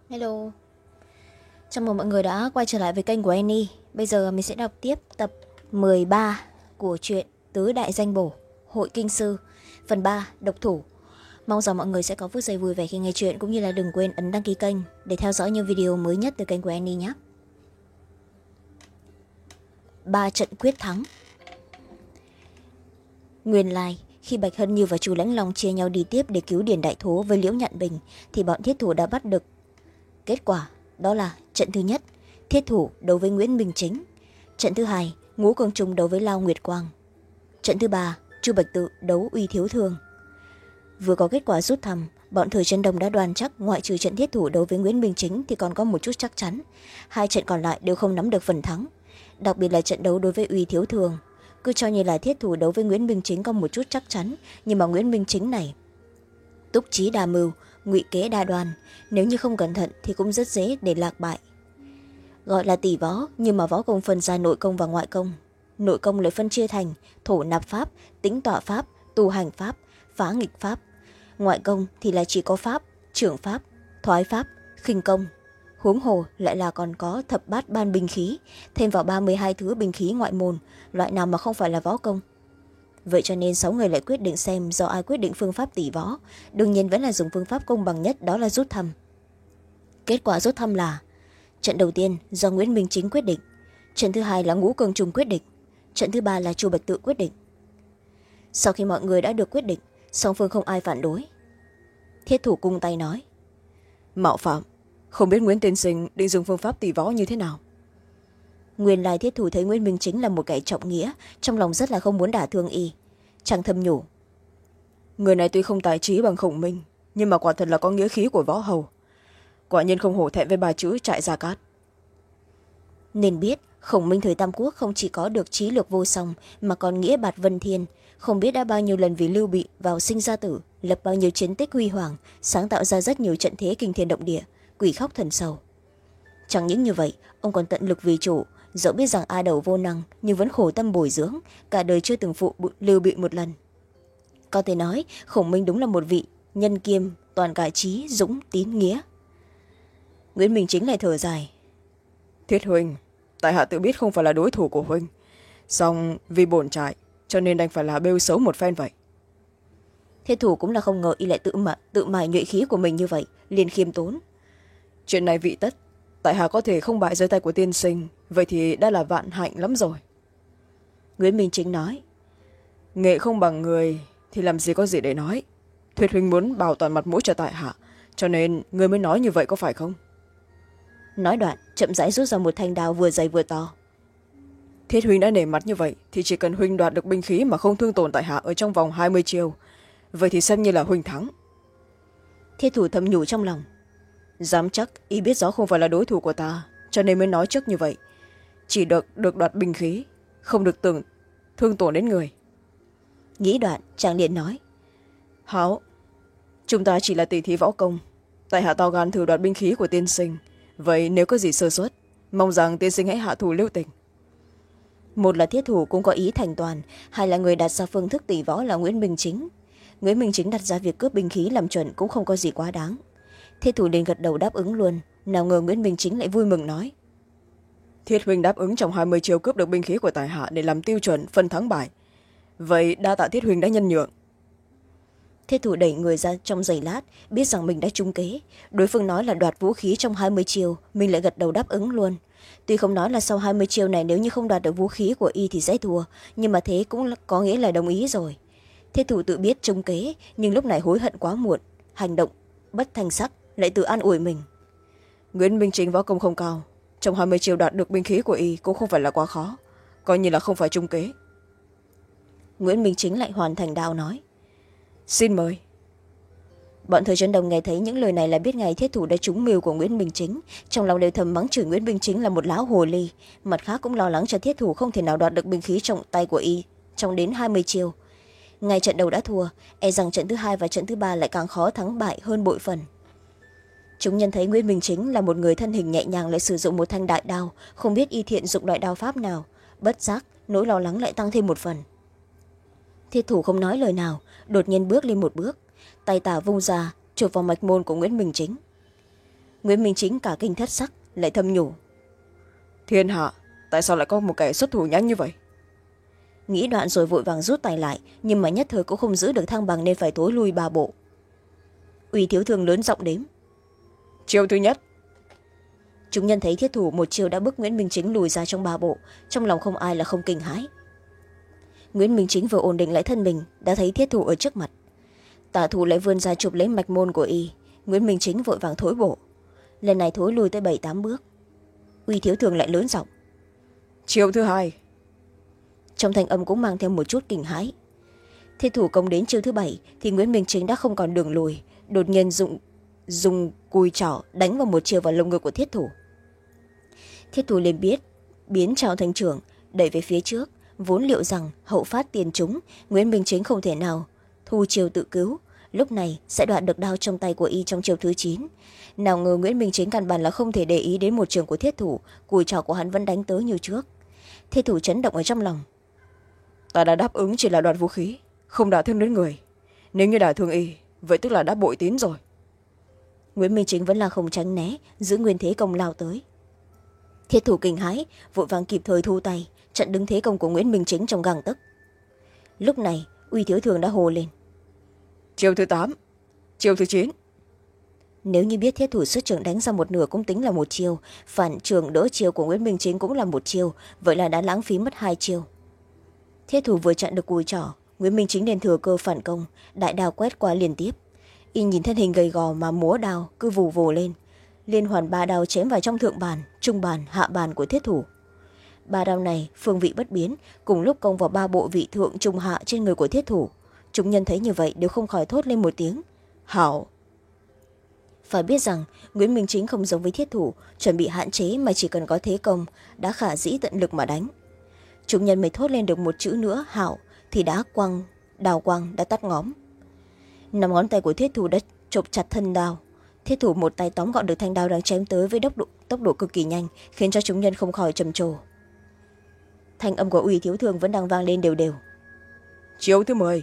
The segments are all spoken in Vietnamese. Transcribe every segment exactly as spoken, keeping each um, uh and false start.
Hello, chào mừng mọi người đã quay trở lại với kênh của Annie. Bây giờ mình sẽ đọc tiếp tập mười ba của truyện Tứ Đại Danh Bổ, Hội Kinh Sư, phần ba, Độc Thủ. Mong rằng mọi người sẽ có phút giây vui vẻ khi nghe chuyện, cũng như là đừng quên ấn đăng ký kênh để theo dõi những video mới nhất từ kênh của Annie nhé. Ba trận quyết thắng. Nguyên lai, khi Bạch Hân Như và chú Lãnh Long chia nhau đi tiếp để cứu Điền Đại Thố với Liễu Nhạn Bình, thì bọn thiết thủ đã bắt được kết quả. Đó là trận thứ nhất, thiết thủ đấu với Nguyễn Minh Chính. Trận thứ hai, Ngũ Cường Trung đấu với Lao Nguyệt Quang. Trận thứ ba, Chu Bạch Tự đấu Uy Thiếu Thương. Vừa có kết quả rút thăm, bọn Thời Trấn Đông đã đoán chắc ngoại trừ trận thiết thủ đấu với Nguyễn Minh Chính thì còn có một chút chắc chắn. Hai trận còn lại đều không nắm được phần thắng. Đặc biệt là trận đấu đối với Uy Thiếu Thương. Cứ cho như là thiết thủ đấu với Nguyễn Minh Chính có một chút chắc chắn, nhưng mà Nguyễn Minh Chính này túc trí đa mưu, ngụy kế đa đoan, nếu như không cẩn thận thì cũng rất dễ để lạc bại. Gọi là tỷ võ, nhưng mà võ công phân ra nội công và ngoại công. Nội công lại phân chia thành thổ nạp pháp, tĩnh tọa pháp, tu hành pháp, phá nghịch pháp. Ngoại công thì là chỉ có pháp, trưởng pháp, thoái pháp, khinh công. Huống hồ lại là còn có thập bát ban binh khí, thêm vào ba mươi hai thứ binh khí ngoại môn, loại nào mà không phải là võ công. Vậy cho nên sáu người lại quyết định xem do ai quyết định phương pháp tỷ võ. Đương nhiên vẫn là dùng phương pháp công bằng nhất, đó là rút thăm. Kết quả rút thăm là trận đầu tiên do Nguyễn Minh Chính quyết định, trận thứ hai là Ngũ Cường Trung quyết định, trận thứ ba là Chu Bạch Tự quyết định. Sau khi mọi người đã được quyết định, song phương không ai phản đối. Thiết thủ cung tay nói: Mạo phạm, không biết Nguyễn Tiên Sinh định dùng phương pháp tỷ võ như thế nào. Nguyên lai thiết thủ thấy Nguyễn Minh Chính là một kẻ trọng nghĩa, trong lòng rất là không muốn đả thương y. Chàng thầm nhủ: Người này tuy không tài trí bằng Khổng Minh, nhưng mà quả thật là có nghĩa khí của võ hầu. Quả nhiên không hổ thẹn với ba chữ trại Gia Cát. Nên biết Khổng Minh thời Tam Quốc không chỉ có được trí lược vô song, mà còn nghĩa bạt vân thiên, không biết đã bao nhiêu lần vì Lưu Bị vào sinh ra tử, lập bao nhiêu chiến tích huy hoàng, sáng tạo ra rất nhiều trận thế kinh thiên động địa, quỷ khóc thần sầu. Chẳng những như vậy, ông còn tận lực vì chủ, dẫu biết rằng A Đầu vô năng nhưng vẫn khổ tâm bồi dưỡng, cả đời chưa từng phụ Lưu Bị một lần. Có thể nói Khổng Minh đúng là một vị nhân kiêm, toàn cải trí, dũng, tín, nghĩa. Nguyễn Minh Chính lại thở dài: Thiết huynh, tại hạ tự biết không phải là đối thủ của huynh, song vì bổn trại cho nên đành phải là bêu xấu một phen vậy. Thiết thủ cũng là không ngờ y lại tự mà tự mài nhuệ khí của mình như vậy, liền khiêm tốn: Chuyện này vị tất, tại hạ có thể không bại dưới tay của tiên sinh, vậy thì đã là vạn hạnh lắm rồi. Nguyễn Minh Chính nói: Nghệ không bằng người thì làm gì có gì để nói. Thuyết huynh muốn bảo toàn mặt mũi cho tại hạ, cho nên người mới nói như vậy, có phải không? Nói đoạn chậm rãi rút ra một thanh đao vừa dày vừa to. Thiết huynh đã nể mặt như vậy thì chỉ cần huynh đoạt được binh khí mà không thương tổn tại hạ ở trong vòng hai mươi chiêu, vậy thì xem như là huynh thắng. Thiết thủ thầm nhủ trong lòng: Dám chắc y biết rõ không phải là đối thủ của ta, cho nên mới nói trước như vậy. Chỉ được được đoạt binh khí, không được tưởng thương tổn đến người. Nghĩ đoạn chàng liền nói: Hảo, chúng ta chỉ là tỷ thí võ công, tại hạ to gan thử đoạt binh khí của tiên sinh, vậy nếu có gì sơ suất, mong rằng tiên sinh hãy hạ thủ lưu tình. Một là thiết thủ cũng có ý thành toàn, hai là người đặt ra phương thức tỷ võ là Nguyễn Minh Chính. Nguyễn Minh Chính đặt ra việc cướp binh khí làm chuẩn cũng không có gì quá đáng. Thiết thủ liền gật đầu đáp ứng luôn, nào ngờ Nguyễn Minh Chính lại vui mừng nói: Thiết huynh đáp ứng trong hai mươi chiêu cướp được binh khí của tại hạ để làm tiêu chuẩn phân thắng bại, vậy đa tạ thiết huynh đã nhân nhượng. Thiết thủ đẩy người ra trong giây lát, biết rằng mình đã trúng kế. Đối phương nói là đoạt vũ khí trong hai mươi chiêu, mình lại gật đầu đáp ứng luôn. Tuy không nói là sau hai mươi chiêu này nếu như không đoạt được vũ khí của y thì sẽ thua, nhưng mà thế cũng có nghĩa là đồng ý rồi. Thiết thủ tự biết trúng kế, nhưng lúc này hối hận quá muộn, hành động bất thanh sắc, lại tự an ủi mình: Nguyễn Minh Chính võ công không cao, trong hai mươi chiêu đoạt được binh khí của y cũng không phải là quá khó, coi như là không phải trúng kế. Nguyễn Minh Chính lại hoàn thành đao nói: Xin mời. Bọn Thời Trấn Đông nghe thấy những lời này là biết ngay thiết thủ đã trúng mưu của Nguyễn Minh Chính, trong lòng đều thầm mắng chửi Nguyễn Minh Chính là một lão hồ ly, mặt khác cũng lo lắng cho thiết thủ không thể nào đoạt được binh khí trong tay của y trong đến hai mươi chiêu. Ngay trận đầu đã thua, e rằng trận thứ hai và trận thứ ba lại càng khó thắng bại hơn bội phần. Chúng nhân thấy Nguyễn Minh Chính là một người thân hình nhẹ nhàng lại sử dụng một thanh đại đao, không biết y thiện dụng loại đao pháp nào, bất giác nỗi lo lắng lại tăng thêm một phần. Thiết thủ không nói lời nào, đột nhiên bước lên một bước, tay tả vung ra chụp vào mạch môn của Nguyễn Minh Chính. Nguyễn Minh Chính cả kinh thất sắc, lại thầm nhủ: Thiên hạ, tại sao lại có một kẻ xuất thủ nhanh như vậy? Nghĩ đoạn rồi vội vàng rút tay lại, nhưng mà nhất thời cũng không giữ được thăng bằng nên phải tối lui ba bộ. Uy Thiếu Thương lớn giọng đếm: Chiêu thứ nhất. Chúng nhân thấy thiết thủ một chiêu đã bức Nguyễn Minh Chính lùi ra trong ba bộ, trong lòng không ai là không kinh hãi. Nguyễn Minh Chính vừa ổn định lại thân mình đã thấy thiết thủ ở trước mặt. Tả thủ lại vươn ra chụp lấy mạch môn của y. Nguyễn Minh Chính vội vàng thối bộ, lần này thối lùi tới bảy tám bước. Uy Thiếu Thường lại lớn giọng: Chiêu thứ hai. Trong thanh âm cũng mang theo một chút kinh hãi. Thiết thủ công đến chiêu thứ bảy thì Nguyễn Minh Chính đã không còn đường lùi, đột nhiên dùng dùng cùi trỏ đánh vào một chiều vào lồng ngực của thiết thủ. Thiết thủ liền biết biến trảo thành trưởng, đẩy về phía trước, vốn liệu rằng hậu phát tiền trúng, Nguyễn Minh Chính không thể nào thu chiều tự cứu, lúc này sẽ đoạt được đao trong tay của y trong chiều thứ chín. Nào ngờ Nguyễn Minh Chính căn bản là không thể để ý đến một trường của thiết thủ, cùi trỏ của hắn vẫn đánh tới như trước. Thiết thủ chấn động ở trong lòng: Ta đã đáp ứng chỉ là đoạt vũ khí, không đả thương đến người. Nếu như đả thương y, vậy tức là đã bội tín rồi. Nguyễn Minh Chính vẫn là không tránh né, giữ nguyên thế công lao tới. Thiết thủ kinh hãi, vội vàng kịp thời thu tay, chặn đứng thế công của Nguyễn Minh Chính trong gang tấc. Lúc này Uy Thiếu Thường đã hồ lên: Chiêu thứ tám. Chiêu thứ chín. Nếu như biết thiết thủ xuất trường đánh ra một nửa cũng tính là một chiêu, phản trường đỡ chiêu của Nguyễn Minh Chính cũng là một chiêu, vậy là đã lãng phí mất hai chiêu. Thiết thủ vừa chặn được cùi trỏ, Nguyễn Minh Chính liền thừa cơ phản công, đại đao quét qua liên tiếp. Y nhìn thân hình gầy gò mà múa đao cứ vù vù lên, liên hoàn ba đao chém vào trong thượng bàn, trung bàn, hạ bàn của thiết thủ. Ba đao này phương vị bất biến, cùng lúc công vào ba bộ vị thượng trung hạ trên người của thiết thủ. Chúng nhân thấy như vậy đều không khỏi thốt lên một tiếng hảo. Phải biết rằng Nguyễn Minh Chính không giống với thiết thủ, chuẩn bị hạn chế mà chỉ cần có thế công đã khả dĩ tận lực mà đánh. Chúng nhân mới thốt lên được một chữ nữa hảo thì đã quăng đào quăng đã tắt ngóm. Năm ngón tay của thiết thủ đã chộp chặt thân đao. Thiết thủ một tay tóm gọn được thanh đao đang chém tới với tốc độ, tốc độ cực kỳ nhanh, khiến cho chúng nhân không khỏi trầm trồ. Thanh âm của Uy Thiếu Thường vẫn đang vang lên đều đều. Chiêu thứ mười.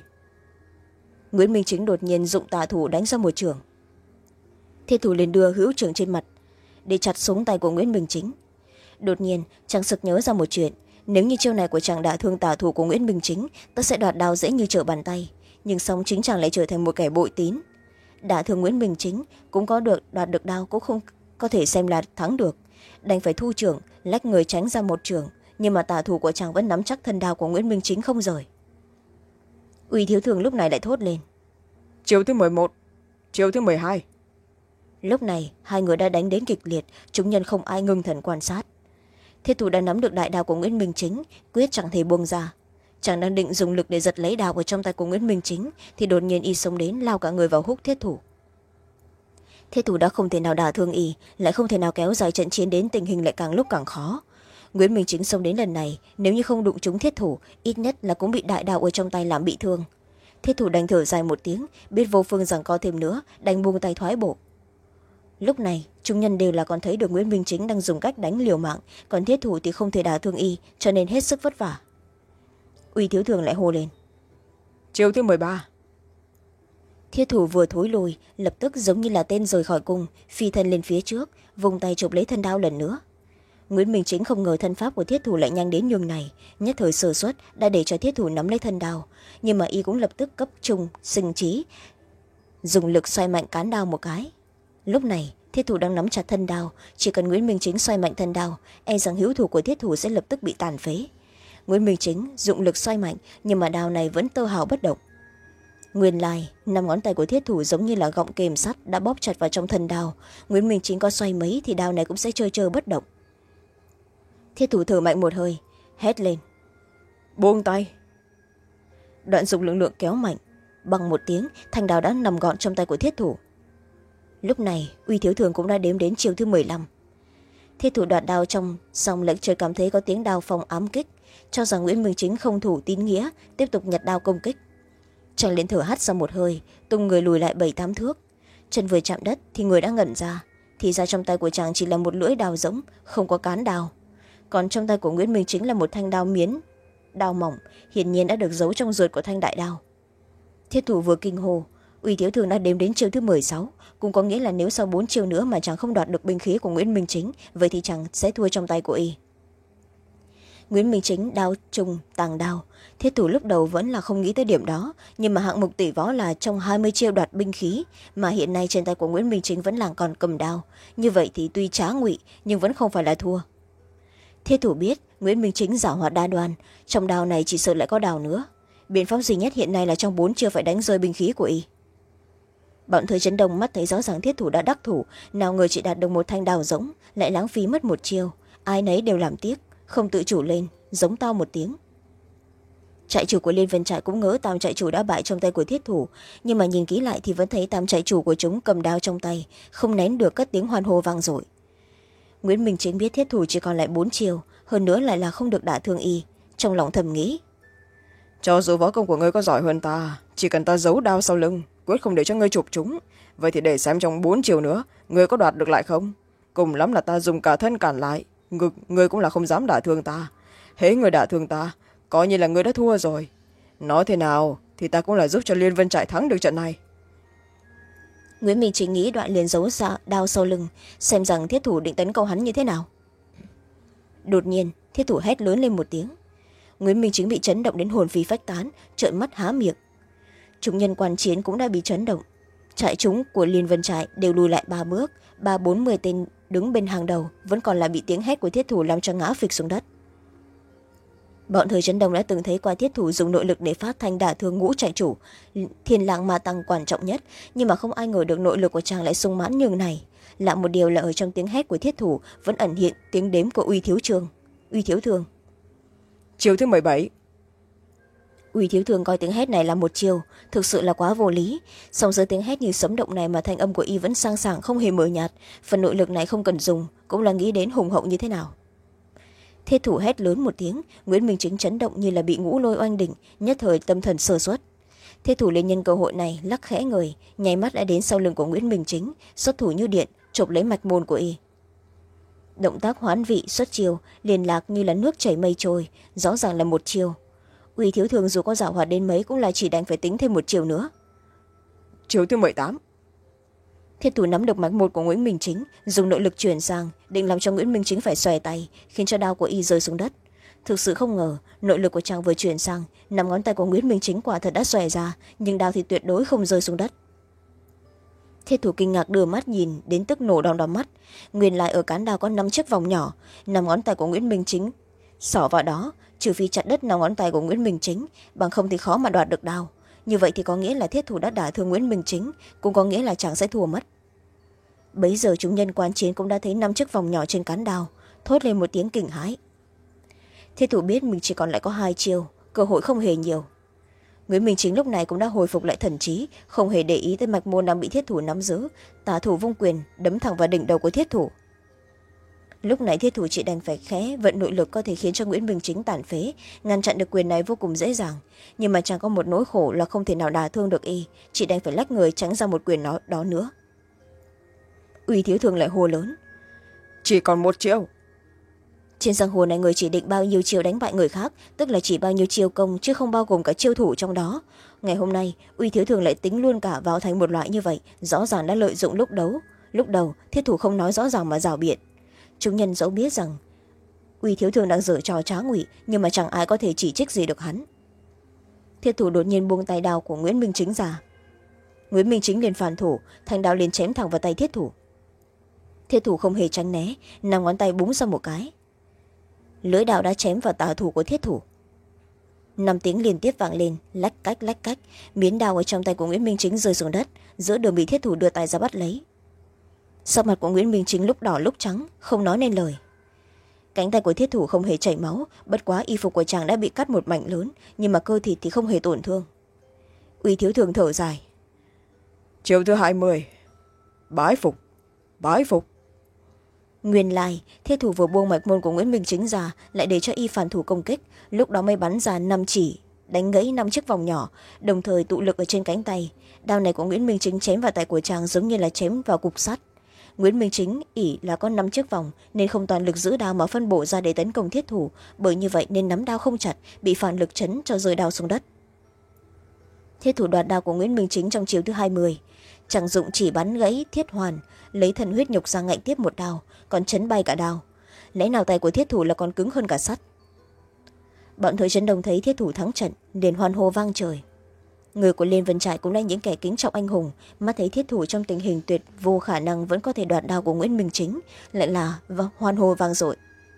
Nguyễn Minh Chính đột nhiên dụng tà thủ đánh ra một trường. Thiết thủ liền đưa hữu trường trên mặt để chặt xuống tay của Nguyễn Minh Chính. Đột nhiên chàng sực nhớ ra một chuyện: nếu như chiêu này của chàng đả thương tà thủ của Nguyễn Minh Chính, ta sẽ đoạt đao dễ như trở bàn tay, nhưng song chính chàng lại trở thành một kẻ bội tín. Đả thương Nguyễn Minh Chính cũng có được đoạt được đao cũng không có thể xem là thắng được, đành phải thu trường lách người tránh ra một trường, nhưng mà tà thủ của chàng vẫn nắm chắc thân đao của Nguyễn Minh Chính không rời. Uy Thiếu Thường lúc này lại thốt lên: Chiêu thứ mười một. Chiêu thứ mười hai. Lúc này hai người đã đánh đến kịch liệt, chúng nhân không ai ngưng thần quan sát. Thiết thủ đã nắm được đại đao của Nguyễn Minh Chính, quyết chẳng thể buông ra. Chàng đang định dùng lực để giật lấy đao ở trong tay của Nguyễn Minh Chính thì đột nhiên y xông đến lao cả người vào húc thiết thủ. Thiết thủ đã không thể nào đả thương y, lại không thể nào kéo dài trận chiến đến tình hình lại càng lúc càng khó. Nguyễn Minh Chính xông đến lần này, nếu như không đụng trúng thiết thủ, ít nhất là cũng bị đại đao ở trong tay làm bị thương. Thiết thủ đành thở dài một tiếng, biết vô phương giằng co thêm nữa, đành buông tay thoái bộ. Lúc này chúng nhân đều là còn thấy được Nguyễn Minh Chính đang dùng cách đánh liều mạng, còn thiết thủ thì không thể đả thương y, cho nên hết sức vất vả. Uy Thiếu Thường lại hô lên: Chiêu thứ mười ba. Thiết thủ vừa thối lùi, lập tức giống như là tên rời khỏi cung, phi thân lên phía trước, vùng tay chụp lấy thân đao lần nữa. Nguyễn Minh Chính không ngờ thân pháp của thiết thủ lại nhanh đến nhường này, nhất thời sơ suất đã để cho thiết thủ nắm lấy thân đao, nhưng mà y cũng lập tức cấp trung sinh trí, dùng lực xoay mạnh cán đao một cái. Lúc này thiết thủ đang nắm chặt thân đao, chỉ cần Nguyễn Minh Chính xoay mạnh thân đao, e rằng hữu thủ của thiết thủ sẽ lập tức bị tàn phế. Nguyễn Minh Chính dụng lực xoay mạnh, nhưng mà đao này vẫn tơ hào bất động. Nguyên lai năm ngón tay của thiết thủ giống như là gọng kềm sắt đã bóp chặt vào trong thân đao, Nguyễn Minh Chính có xoay mấy thì đao này cũng sẽ trơ trơ bất động. Thiết thủ thở mạnh một hơi, hét lên: Buông tay. Đoạn dùng lực lượng kéo mạnh, bằng một tiếng thanh đao đã nằm gọn trong tay của thiết thủ. Lúc này Uy Thiếu Thường cũng đã đếm đến chiêu thứ mười lăm. Thiết thủ đoạt đao trong xong lại chợt cảm thấy có tiếng đao phong ám kích, cho rằng Nguyễn Minh Chính không thủ tín nghĩa, tiếp tục nhặt đao công kích. Chàng liền thở hắt ra một hơi, tung người lùi lại bảy tám thước. Chân vừa chạm đất thì người đã ngẩn ra, thì ra trong tay của chàng chỉ là một lưỡi đao rỗng, không có cán đao. Còn trong tay của Nguyễn Minh Chính là một thanh đao miến, đao mỏng, hiển nhiên đã được giấu trong ruột của thanh đại đao. Thiết thủ vừa kinh hồ, Uy thiếu thường đã đếm đến chiêu thứ m sáu, cũng có nghĩa là nếu sau bốn chiêu nữa mà chàng không đoạt được binh khí của Nguyễn Minh Chính, vậy thì chàng sẽ thua trong tay của y. Nguyễn Minh Chính đao trùng tàng đao, thiết thủ lúc đầu vẫn là không nghĩ tới điểm đó, nhưng mà hạng mục tỷ võ là trong hai mươi chiêu đoạt binh khí, mà hiện nay trên tay của Nguyễn Minh Chính vẫn là còn cầm đao, như vậy thì tuy trá ngụy nhưng vẫn không phải là thua. Thiết thủ biết Nguyễn Minh Chính giảo hoạt đa đoan, trong đao này chỉ sợ lại có đao nữa, biện pháp duy nhất hiện nay là trong bốn chiêu phải đánh rơi binh khí của y. Bọn Thời Trấn Đông mắt thấy rõ ràng thiết thủ đã đắc thủ, nào ngờ chỉ đạt được một thanh đao rỗng, lại lãng phí mất một chiêu, ai nấy đều làm tiếc, không tự chủ lên giống to một tiếng. Trại chủ của Liên Vân Trại cũng ngỡ tam trại chủ đã bại trong tay của thiết thủ, nhưng mà nhìn kỹ lại thì vẫn thấy tam trại chủ của chúng cầm đao trong tay, không nén được các tiếng hoan hô vang dội. Nguyễn Minh Chính biết thiết thủ chỉ còn lại bốn chiêu, hơn nữa lại là không được đả thương y, trong lòng thầm nghĩ, cho dù võ công của ngươi có giỏi hơn ta, chỉ cần ta giấu đao sau lưng, quyết không để cho ngươi chụp chúng, vậy thì để xem trong bốn chiều nữa ngươi có đoạt được lại không. Cùng lắm là ta dùng cả thân cản lại, ngực ngươi cũng là không dám đả thương ta. Hễ ngươi đả thương ta, coi như là ngươi đã thua rồi. Nói thế nào thì ta cũng là giúp cho Liên Vân Trại thắng được trận này. Nguyễn Minh Chính nghĩ đoạn liền giấu ra đao sau lưng, xem rằng thiết thủ định tấn công hắn như thế nào. Đột nhiên thiết thủ hét lớn lên một tiếng, Nguyễn Minh Chính bị chấn động đến hồn phi phách tán, trợn mắt há miệng. Chúng nhân quan chiến cũng đã bị chấn động, trại chúng của Liên Vân Trại đều lùi lại ba bước, ba bốn mươi tên đứng bên hàng đầu vẫn còn là bị tiếng hét của thiết thủ làm cho ngã phịch xuống đất. Bọn Thời Trấn Đông đã từng thấy qua thiết thủ dùng nội lực để phát thanh đả thương ngũ trại chủ, Thiên Lang Ma Tăng quan trọng nhất, nhưng mà không ai ngờ được nội lực của chàng lại sung mãn như này. Lạ một điều là ở trong tiếng hét của thiết thủ vẫn ẩn hiện tiếng đếm của Uy Thiếu Trường, Uy Thiếu Thường. Chiêu thứ m bảy. Uy Thiếu Thường coi tiếng hét này là một chiêu, thực sự là quá vô lý, song dưới tiếng hét như sấm động này mà thanh âm của y vẫn sang sảng không hề mờ nhạt, phần nội lực này không cần dùng, cũng là nghĩ đến hùng hậu như thế nào. Thiết thủ hét lớn một tiếng, Nguyễn Minh Chính chấn động như là bị ngũ lôi oanh đỉnh, nhất thời tâm thần sơ suất. Thiết thủ liền nhân cơ hội này lắc khẽ người, nháy mắt đã đến sau lưng của Nguyễn Minh Chính, xuất thủ như điện, chộp lấy mạch môn của y. Động tác hoán vị xuất chiêu liền lạc như là nước chảy mây trôi, rõ ràng là một chiêu. Uy Thiếu Thường dù có giảo hoạt đến mấy cũng là chỉ đành phải tính thêm một chiều nữa. Chiều thứ m tám. Thiết thủ nắm được mạch một của Nguyễn Minh Chính, dùng nội lực chuyển sang, định làm cho Nguyễn Minh Chính phải xòe tay, khiến cho đao của y rơi xuống đất. Thực sự không ngờ, nội lực của chàng vừa chuyển sang, nắm ngón tay của Nguyễn Minh Chính quả thật đã xòe ra, nhưng đao thì tuyệt đối không rơi xuống đất. Thiết thủ kinh ngạc đưa mắt nhìn đến tức nổ đom đóm mắt, nguyên lại ở cán đao có năm chiếc vòng nhỏ, nắm ngón tay của Nguyễn Minh Chính xỏ vào đó, trừ phi chặt đứt năm ngón tay của Nguyễn Minh Chính, bằng không thì khó mà đoạt được đao. Như vậy thì có nghĩa là thiết thủ đã đả thương Nguyễn Minh Chính, cũng có nghĩa là chàng sẽ thua mất. Bấy giờ chúng nhân quan chiến cũng đã thấy năm chiếc vòng nhỏ trên cán đao, thốt lên một tiếng kinh hãi. Thiết thủ biết mình chỉ còn lại có hai chiêu, cơ hội không hề nhiều. Nguyễn Minh Chính lúc này cũng đã hồi phục lại thần trí, không hề để ý tới mạch môn đang bị thiết thủ nắm giữ, tả thủ vung quyền đấm thẳng vào đỉnh đầu của thiết thủ. Lúc này thiết thủ chỉ đành phải khẽ vận nội lực có thể khiến cho Nguyễn Minh Chính tàn phế, ngăn chặn được quyền này vô cùng dễ dàng, nhưng mà chẳng có một nỗi khổ là không thể nào đả thương được y, chỉ đành phải lách người tránh ra một quyền đó, đó nữa. Uy Thiếu Thường lại hô lớn, chỉ còn một chiêu. Trên giang hồ này người chỉ định bao nhiêu chiêu đánh bại người khác, tức là chỉ bao nhiêu chiêu công chứ không bao gồm cả chiêu thủ trong đó. Ngày hôm nay Uy Thiếu Thường lại tính luôn cả vào thành một loại như vậy, rõ ràng đã lợi dụng lúc đấu. Lúc đầu thiết thủ không nói rõ ràng mà rào biện. Chúng nhân dẫu biết rằng Uy Thiếu Thường đang giở trò trá ngụy, nhưng mà chẳng ai có thể chỉ trích gì được hắn. Thiết thủ đột nhiên buông tay đao của Nguyễn Minh Chính ra, Nguyễn Minh Chính liền phản thủ, thanh đao liền chém thẳng vào tay thiết thủ. Thiết thủ không hề tránh né, năm ngón tay búng ra một cái, lưỡi đao đã chém vào tả thủ của thiết thủ. Năm tiếng liên tiếp vang lên, lách cách lách cách, miếng đao ở trong tay của Nguyễn Minh Chính rơi xuống đất, giữa đường bị thiết thủ đưa tay ra bắt lấy. Sắc mặt của Nguyễn Minh Chính lúc đỏ lúc trắng, không nói nên lời. Cánh tay của thiết thủ không hề chảy máu, bất quá y phục của chàng đã bị cắt một mảnh lớn, nhưng mà cơ thịt thì không hề tổn thương. Uy Thiếu Thường thở dài, chiều thứ hai mươi. Bái phục, bái phục. Nguyên lai thiết thủ vừa buông mạch môn của Nguyễn Minh Chính ra, lại để cho y phản thủ công kích, lúc đó mới bắn ra năm chỉ, đánh gãy năm chiếc vòng nhỏ, đồng thời tụ lực ở trên cánh tay. Đao này của Nguyễn Minh Chính chém vào tay của chàng giống như là chém vào cục sắt. Nguyễn Minh Chính ỷ là có năm chiếc vòng nên không toàn lực giữ đao mà phân bổ ra để tấn công thiết thủ, bởi như vậy nên nắm đao không chặt, bị phản lực chấn cho rơi đao xuống đất. thiết thủ đoạt đao của Nguyễn Minh Chính trong chiều thứ hai mươi, chẳng dụng chỉ bắn gãy thiết hoàn, lấy thần huyết nhục ra ngạnh tiếp một đao, còn chấn bay cả đao. Lẽ nào tay của thiết thủ là còn cứng hơn cả sắt? Bọn Thôi Trấn Đông thấy thiết thủ thắng trận liền hoan hô vang trời. Người của Liên Vân Trại cũng là những kẻ kính trọng anh hùng, mắt thấy thiết thủ trong tình hình tuyệt vô khả năng vẫn có thể đoạt đao của Nguyễn Minh Chính, lại là hoan hô vang dội.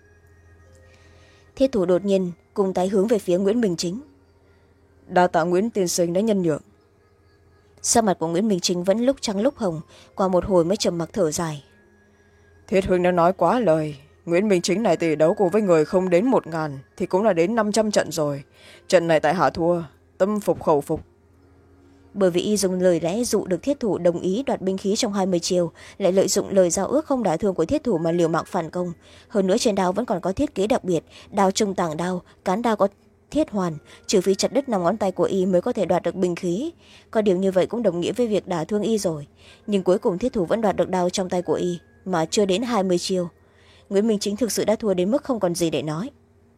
Thiết thủ đột nhiên cùng tay hướng về phía Nguyễn Minh Chính. Đa tạ Nguyễn tiên sinh đã nhân nhượng. Sắc mặt của Nguyễn Minh Chính vẫn lúc trắng lúc hồng, qua một hồi mới trầm mặc thở dài. Thiết huynh đã nói quá lời. Nguyễn Minh Chính này tỷ đấu cùng với người không đến một ngàn thì cũng là đến năm trăm trận rồi. Trận này tại hạ thua, tâm phục khẩu phục. Bởi vì y dùng lời lẽ dụ được thiết thủ đồng ý đoạt binh khí trong hai mươi chiều, lại lợi dụng lời giao ước không đả thương của thiết thủ mà liều mạng phản công. Hơn nữa trên đao vẫn còn có thiết kế đặc biệt, đao trung tảng đao, cán đao có thiết hoàn, trừ phi chặt đứt năm ngón tay của y mới có thể đoạt được binh khí. Có điều như vậy cũng đồng nghĩa với việc đả thương y rồi, nhưng cuối cùng thiết thủ vẫn đoạt được đao trong tay của y mà chưa đến hai mươi chiều. Nguyễn Minh Chính thực sự đã thua đến mức không còn gì để nói.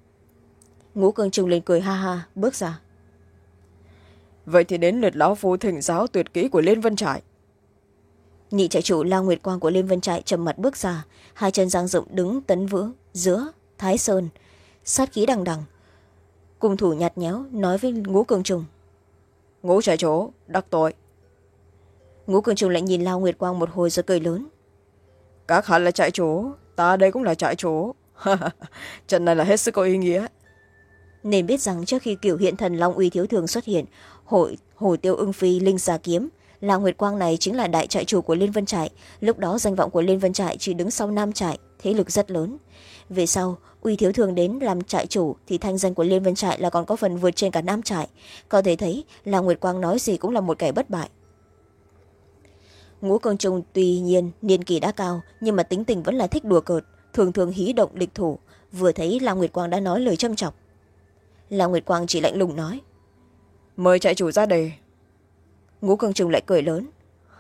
Ngũ Cương Trung lên cười ha ha, bước ra. Vậy thì đến lượt lão phu thỉnh giáo tuyệt kỹ của Liên Vân Trại. Nhị trại chủ La Nguyệt Quang của Liên Vân Trại trầm mặt bước ra, hai chân dang rộng đứng tấn vững giữa Thái Sơn, sát khí đằng đằng, cùng thủ nhạt nhẽo nói với Ngũ Cương Trung. Ngũ trại chủ đắc tội. Ngũ Cương Trung lại nhìn La Nguyệt Quang một hồi rồi cười lớn. Các hạ là trại chủ, ta đây cũng là trại chủ. Trận này là hết sức có ý nghĩa. Nên biết rằng trước khi kiểu hiện thần Long Uy Thiếu Thường xuất hiện, hội Hồ Tiêu Ưng Phi Linh Xà Kiếm, La Nguyệt Quang này chính là đại trại chủ của Liên Vân Trại. Lúc đó danh vọng của Liên Vân Trại chỉ đứng sau Nam Trại, thế lực rất lớn. Về sau Uy Thiếu Thường đến làm trại chủ thì thanh danh của Liên Vân Trại là còn có phần vượt trên cả Nam Trại. Có thể thấy La Nguyệt Quang nói gì cũng là một kẻ bất bại. Ngũ Cương Trung tuy nhiên niên kỷ đã cao, nhưng mà tính tình vẫn là thích đùa cợt, thường thường hí động địch thủ. Vừa thấy La Nguyệt Quang đã nói lời châm chọc, La Nguyệt Quang chỉ lạnh lùng nói. Mời trại chủ ra đề. Ngũ Cương Trung lại cười lớn.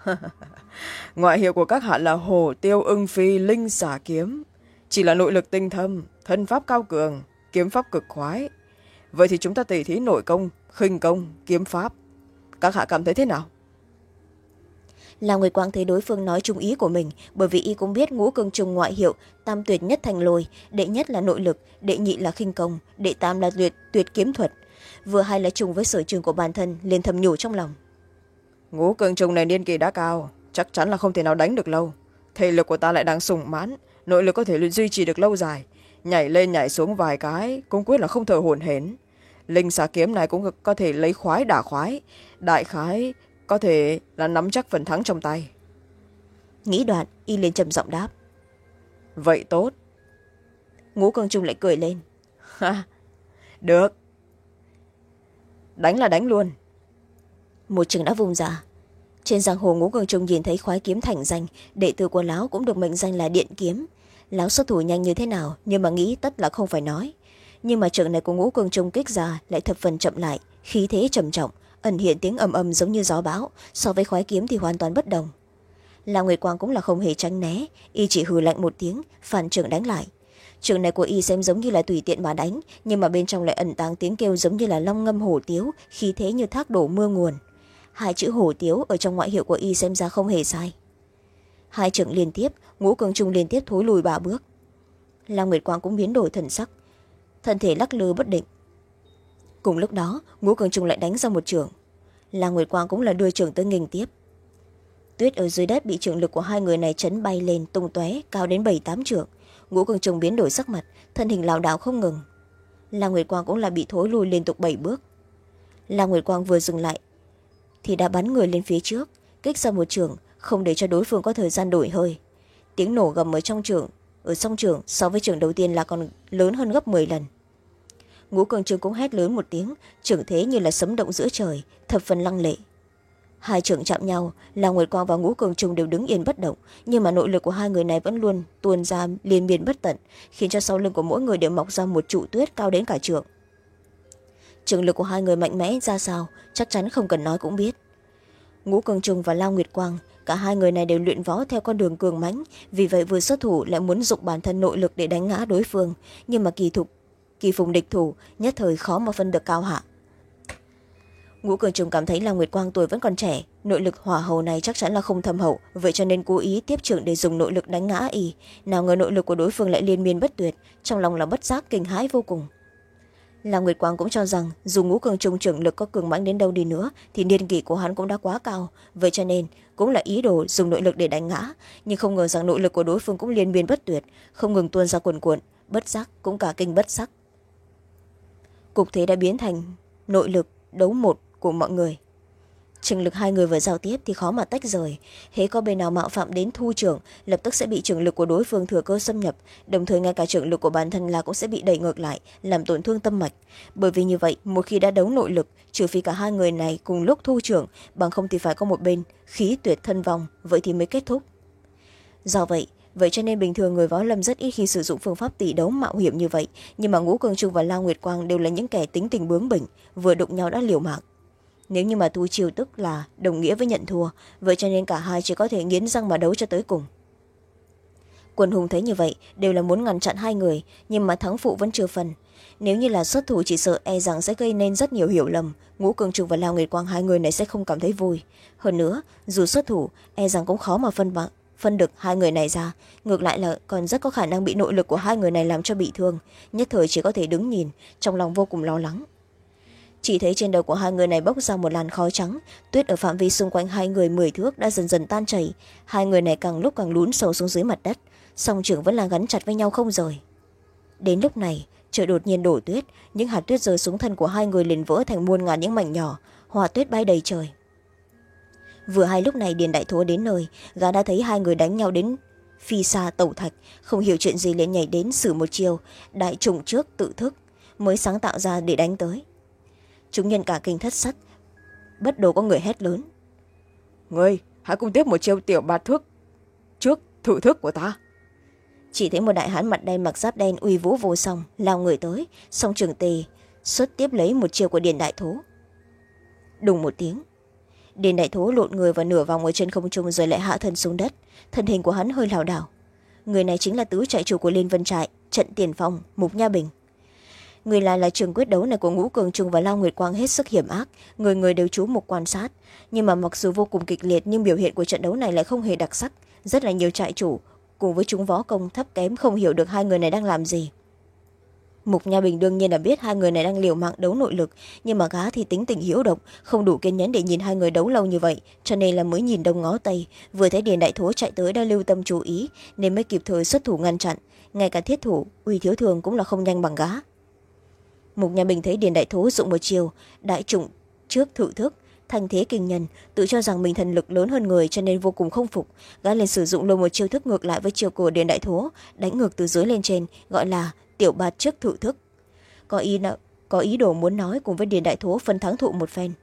Ngoại hiệu của các hạ là Hồ Tiêu Ưng Phi Linh Xà Kiếm, chỉ là nội lực tinh thâm, thân pháp cao cường, kiếm pháp cực khoái. Vậy thì chúng ta tỉ thí nội công, khinh công, kiếm pháp, các hạ cảm thấy thế nào? La Nguyệt Quang thấy đối phương nói chung ý của mình, bởi vì y cũng biết Ngũ Cương Trung ngoại hiệu tam tuyệt nhất thành lôi, đệ nhất là nội lực, đệ nhị là khinh công, đệ tam là tuyệt, tuyệt kiếm thuật. Vừa hay là trùng với sở trường của bản thân, liền thầm nhủ trong lòng. Ngũ Cương Trung này niên kỳ đã cao, chắc chắn là không thể nào đánh được lâu. Thể lực của ta lại đang sùng mãn, nội lực có thể duy trì được lâu dài, nhảy lên nhảy xuống vài cái cũng quyết là không thở hổn hển. Linh xà kiếm này cũng có thể lấy khoái đả khoái, đại khái có thể là nắm chắc phần thắng trong tay. Nghĩ đoạn y lên trầm giọng đáp. Vậy tốt. Ngũ Cương Trung lại cười lên. Được, đánh là đánh luôn. Một chừng đã vùng ra. Trên giang hồ Ngũ Cương Trung nhìn thấy khoái kiếm thành danh, đệ tử của Láo cũng được mệnh danh là Điện Kiếm. Láo xuất thủ nhanh như thế nào nhưng mà nghĩ tất là không phải nói. Nhưng mà trường này của Ngũ Cương Trung kích ra lại thập phần chậm lại, khí thế trầm trọng, ẩn hiện tiếng ầm ầm giống như gió bão, so với khoái kiếm thì hoàn toàn bất đồng. La Nguyệt Quang cũng là không hề tránh né, y chỉ hừ lạnh một tiếng, phản trường đánh lại. Trường này của y xem giống như là tùy tiện mà đánh, nhưng mà bên trong lại ẩn tàng tiếng kêu giống như là long ngâm hổ tiếu, khí thế như thác đổ mưa nguồn. Hai chữ hổ tiếu ở trong ngoại hiệu của y xem ra không hề sai. Hai trường liên tiếp, Ngũ Cương Trung liên tiếp thối lùi ba bước. La Nguyệt Quang cũng biến đổi thần sắc, thân thể lắc lư bất định. Cùng lúc đó Ngũ Cương Trung lại đánh ra một trường. La Nguyệt Quang cũng là đưa trường tới nghênh tiếp. Tuyết ở dưới đất bị trường lực của hai người này chấn bay lên tung tóe cao đến bảy tám trượng. Ngũ Cương Trung biến đổi sắc mặt, thân hình lảo đảo không ngừng. La Nguyệt Quang cũng là bị thối lùi liên tục bảy bước. La Nguyệt Quang vừa dừng lại thì đã bắn người lên phía trước, kích ra một trường, không để cho đối phương có thời gian đổi hơi. Tiếng nổ gầm ở trong trường ở song trường so với trường đầu tiên là còn lớn hơn gấp mười lần. Ngũ Cương Trung cũng hét lớn một tiếng, trường thế như là sấm động giữa trời, thập phần lăng lệ. Hai trường chạm nhau, La Nguyệt Quang và Ngũ Cương Trung đều đứng yên bất động, nhưng mà nội lực của hai người này vẫn luôn tuôn ra liên miên bất tận, khiến cho sau lưng của mỗi người đều mọc ra một trụ tuyết cao đến cả trượng. Trường lực của hai người mạnh mẽ ra sao, chắc chắn không cần nói cũng biết. Ngũ Cương Trung và La Nguyệt Quang, cả hai người này đều luyện võ theo con đường cường mãnh, vì vậy vừa xuất thủ lại muốn dụng bản thân nội lực để đánh ngã đối phương, nhưng mà kỳ thục kỳ phùng địch thủ nhất thời khó mà phân được cao hạ. Ngũ Cường Trùng cảm thấy là Nguyệt Quang tuổi vẫn còn trẻ, nội lực hỏa hầu này chắc chắn là không thâm hậu, vậy cho nên cố ý tiếp trưởng để dùng nội lực đánh ngã y. Nào ngờ nội lực của đối phương lại liên miên bất tuyệt, trong lòng là bất giác kinh hãi vô cùng. Là Nguyệt Quang cũng cho rằng dù Ngũ Cường Trùng trưởng lực có cường mãnh đến đâu đi nữa thì niên kỷ của hắn cũng đã quá cao, vậy cho nên cũng là ý đồ dùng nội lực để đánh ngã, nhưng không ngờ rằng nội lực của đối phương cũng liên miên bất tuyệt, không ngừng tuôn ra cuồn cuộn, bất giác cũng cả kinh bất sắc. Cục thế đã biến thành nội lực đấu một của mọi người. Trường lực hai người vừa giao tiếp thì khó mà tách rời, hễ có bên nào mạo phạm đến thu trưởng lập tức sẽ bị trường lực của đối phương thừa cơ xâm nhập, đồng thời ngay cả trường lực của bản thân là cũng sẽ bị đẩy ngược lại, làm tổn thương tâm mạch. Bởi vì như vậy một khi đã đấu nội lực, trừ phi cả hai người này cùng lúc thu trưởng, bằng không thì phải có một bên khí tuyệt thân vong, vậy thì mới kết thúc. Do vậy vậy cho nên bình thường người võ lâm rất ít khi sử dụng phương pháp tỷ đấu mạo hiểm như vậy, nhưng mà Ngũ Cường Trung và Lao Nguyệt Quang đều là những kẻ tính tình bướng bỉnh, vừa đụng nhau đã liều mạng. Nếu như mà thu chiêu tức là đồng nghĩa với nhận thua, vậy cho nên cả hai chỉ có thể nghiến răng mà đấu cho tới cùng. Quần hùng thấy như vậy đều là muốn ngăn chặn hai người, nhưng mà thắng phụ vẫn chưa phần. Nếu như là xuất thủ chỉ sợ e rằng sẽ gây nên rất nhiều hiểu lầm, Ngũ Cường Trung và Lao Nguyệt Quang hai người này sẽ không cảm thấy vui. Hơn nữa dù xuất thủ e rằng cũng khó mà phân bằng phân được hai người này ra, ngược lại là còn rất có khả năng bị nội lực của hai người này làm cho bị thương, nhất thời chỉ có thể đứng nhìn, trong lòng vô cùng lo lắng. Chỉ thấy trên đầu của hai người này bốc ra một làn khói trắng, tuyết ở phạm vi xung quanh hai người mười thước đã dần dần tan chảy, hai người này càng lúc càng lún sâu xuống dưới mặt đất, song trưởng vẫn là gắn chặt với nhau không rời. Đến lúc này trời đột nhiên đổ tuyết, những hạt tuyết rơi xuống thân của hai người liền vỡ thành muôn ngàn những mảnh nhỏ, hoa tuyết bay đầy trời. Vừa hay lúc này Điền Đại Thố đến nơi, gã đã thấy hai người đánh nhau đến phi xa tẩu thạch, không hiểu chuyện gì liền nhảy đến xử một chiều đại trùng trước tự thức mới sáng tạo ra để đánh tới. Chúng nhân cả kinh thất sắc, bất đồ có người hét lớn: ngươi hãy cùng tiếp một chiêu tiểu bạt thước trước thử thức của ta. Chỉ thấy một đại hán mặt đen mặc giáp đen uy vũ vô song lao người tới, song trường tề xuất tiếp lấy một chiêu của Điền Đại Thố. Đùng một tiếng, Điền Đại Thố lộn người vào nửa vòng ở trên không trung rồi lại hạ thân xuống đất, thân hình của hắn hơi lảo đảo. Người này chính là tứ trại chủ của Liên Vân Trại, trận tiền phong Mục Nha Bình. Người lại là trường quyết đấu này của Ngũ Cường Trung và Lao Nguyệt Quang hết sức hiểm ác, người người đều chú mục quan sát, nhưng mà mặc dù vô cùng kịch liệt nhưng biểu hiện của trận đấu này lại không hề đặc sắc. Rất là nhiều trại chủ cùng với chúng võ công thấp kém không hiểu được hai người này đang làm gì. Mục Nha Bình đương nhiên là biết hai người này đang liều mạng đấu nội lực, nhưng mà gã thì tính tình hiếu độc, không đủ kiên nhẫn để nhìn hai người đấu lâu như vậy, cho nên là mới nhìn đông ngó tây, vừa thấy Điền Đại Thố chạy tới đã lưu tâm chú ý nên mới kịp thời xuất thủ ngăn chặn, ngay cả thiết thủ Uy Thiếu Thường cũng là không nhanh bằng gã. Mục Nha Bình thấy Điền Đại Thố dụng một chiều đại trùng trước thử thức, thành thế kinh nhân, tự cho rằng mình thần lực lớn hơn người cho nên vô cùng không phục, gã liền sử dụng luôn một chiêu thức ngược lại với chiều của Điền Đại Thố, đánh ngược từ dưới lên trên, gọi là tiểu bạt trước thử thức, có ý có ý đồ muốn nói cùng với Điền Đại Thố phân thắng thụ một phen.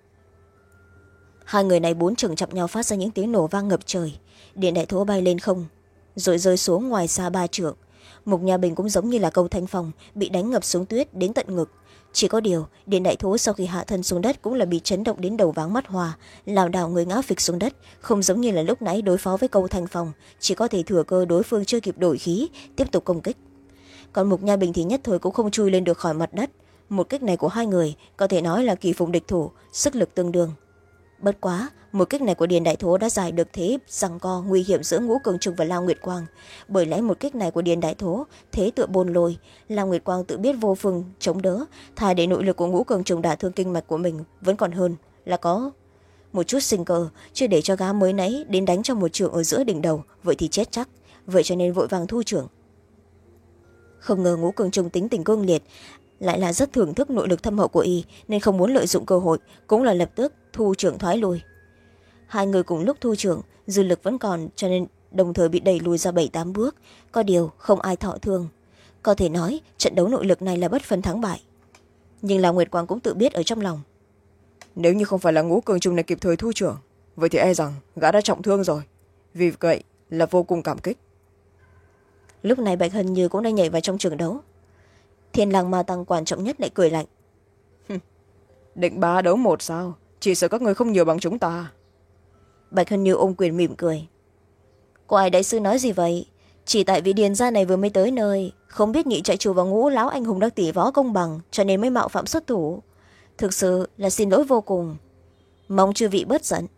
Hai người này bốn chừng chọc nhau phát ra những tiếng nổ vang ngập trời, Điền Đại Thố bay lên không rồi rơi xuống ngoài xa ba trượng. Mục Nha Bình cũng giống như là câu thanh phong bị đánh ngập xuống tuyết đến tận ngực, chỉ có điều Điền Đại Thố sau khi hạ thân xuống đất cũng là bị chấn động đến đầu váng mắt hoa, lảo đảo người ngã phịch xuống đất, không giống như là lúc nãy đối phó với câu thanh phong, chỉ có thể thừa cơ đối phương chưa kịp đổi khí tiếp tục công kích. Còn Mục Nha Bình thì nhất thời cũng không chui lên được khỏi mặt đất, một kích này của hai người có thể nói là kỳ phùng địch thủ, sức lực tương đương. Bất quá một kích này của Điền Đại Thố đã giải được thế giằng co nguy hiểm giữa Ngũ Cường Trung và Lao Nguyệt Quang, bởi lẽ một kích này của Điền Đại Thố thế tựa bồn lôi, Lao Nguyệt Quang tự biết vô phương chống đỡ, thà để nội lực của Ngũ Cường Trung đả thương kinh mạch của mình vẫn còn hơn là có một chút sinh cơ, chưa để cho gã mới nãy đến đánh cho một trường ở giữa đỉnh đầu, vậy thì chết chắc, vậy cho nên vội vàng thu trưởng. Không ngờ Ngũ Cường Trung tính tình cương liệt, lại là rất thưởng thức nội lực thâm hậu của y nên không muốn lợi dụng cơ hội, cũng là lập tức thu trưởng thoái lui. Hai người cùng lúc thu trưởng, dư lực vẫn còn cho nên đồng thời bị đẩy lùi ra bảy tám bước, có điều không ai thọ thương, có thể nói trận đấu nội lực này là bất phân thắng bại. Nhưng là Nguyệt Quang cũng tự biết ở trong lòng, nếu như không phải là Ngũ Cường Trung này kịp thời thu trưởng, vậy thì e rằng gã đã trọng thương rồi, vì vậy là vô cùng cảm kích. Lúc này Bạch Hân Như cũng đang nhảy vào trong trường đấu. Thiên Lang Ma Tăng quan trọng nhất lại cười lạnh: định ba đấu một sao, chỉ sợ các người không nhiều bằng chúng ta. Bạch Hân Như ôm quyền mỉm cười: Quài đại sư nói gì vậy, chỉ tại vì Điền gia này vừa mới tới nơi, không biết nhị trại chủ và Ngũ lão anh hùng đang tỉ võ công bằng cho nên mới mạo phạm xuất thủ, thực sự là xin lỗi vô cùng. mong chư vị bớt giận.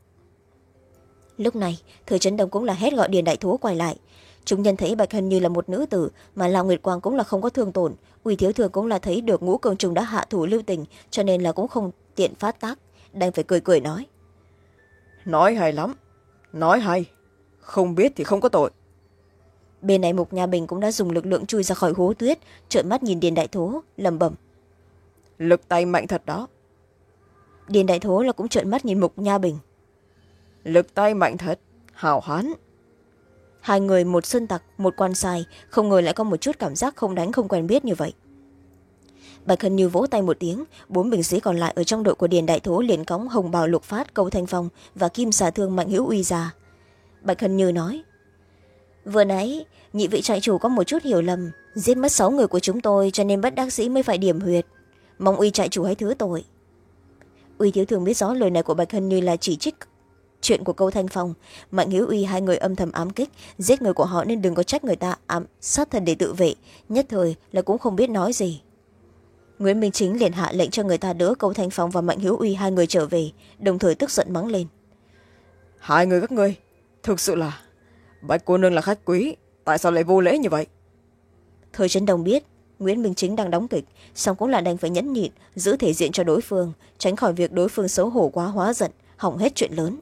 Lúc này Thời Trấn Đông cũng là hét gọi Điền Đại Thố quay lại. Chúng nhân thấy Bạch Hân Như là một nữ tử, mà Lao Nguyệt Quang cũng là không có thương tổn. Uy Thiếu Thường cũng là thấy được Ngũ Cường Trùng đã hạ thủ lưu tình, cho nên là cũng không tiện phát tác, đành phải cười cười nói. Nói hay lắm, nói hay, không biết thì không có tội. Bên này Mục Nha Bình cũng đã dùng lực lượng chui ra khỏi hố tuyết, trợn mắt nhìn Điền Đại Thố lẩm bẩm. Lực tay mạnh thật đó. Điền Đại Thố là cũng trợn mắt nhìn Mục Nha Bình. Lực tay mạnh thật, hào hán. Hai người một sơn tặc một quan sai, không ngờ lại có một chút cảm giác không đánh không quen biết như vậy. Bạch Hân Như vỗ tay một tiếng, bốn binh sĩ còn lại ở trong đội của Điền Đại Thố liền cõng Hồng Bào Lục Phát, Câu Thanh Phong và Kim Xà Thương Mạnh Hữu Uy ra. Bạch Hân Như nói. Vừa nãy nhị vị trại chủ có một chút hiểu lầm, giết mất sáu người của chúng tôi, cho nên bất đắc dĩ mới phải điểm huyệt, mong Uy trại chủ hãy thứ tội. Uy Thiếu Thường biết rõ lời này của Bạch Hân Như là chỉ trích chuyện của Câu Thanh Phong. Mạnh Hữu Uy hai người âm thầm ám kích, giết người của họ nên đừng có trách người ta ám sát thần để tự vệ, nhất thời là cũng không biết nói gì. Nguyễn Minh Chính liền hạ lệnh cho người ta đỡ Câu Thanh Phong và Mạnh Hữu Uy hai người trở về, đồng thời tức giận mắng lên. Hai người các ngươi thực sự là, Bạch cô nương là khách quý, tại sao lại vô lễ như vậy? Thời Trấn Đông biết Nguyễn Minh Chính đang đóng kịch, song cũng là đành phải nhẫn nhịn, giữ thể diện cho đối phương, tránh khỏi việc đối phương xấu hổ quá hóa giận, hỏng hết chuyện lớn.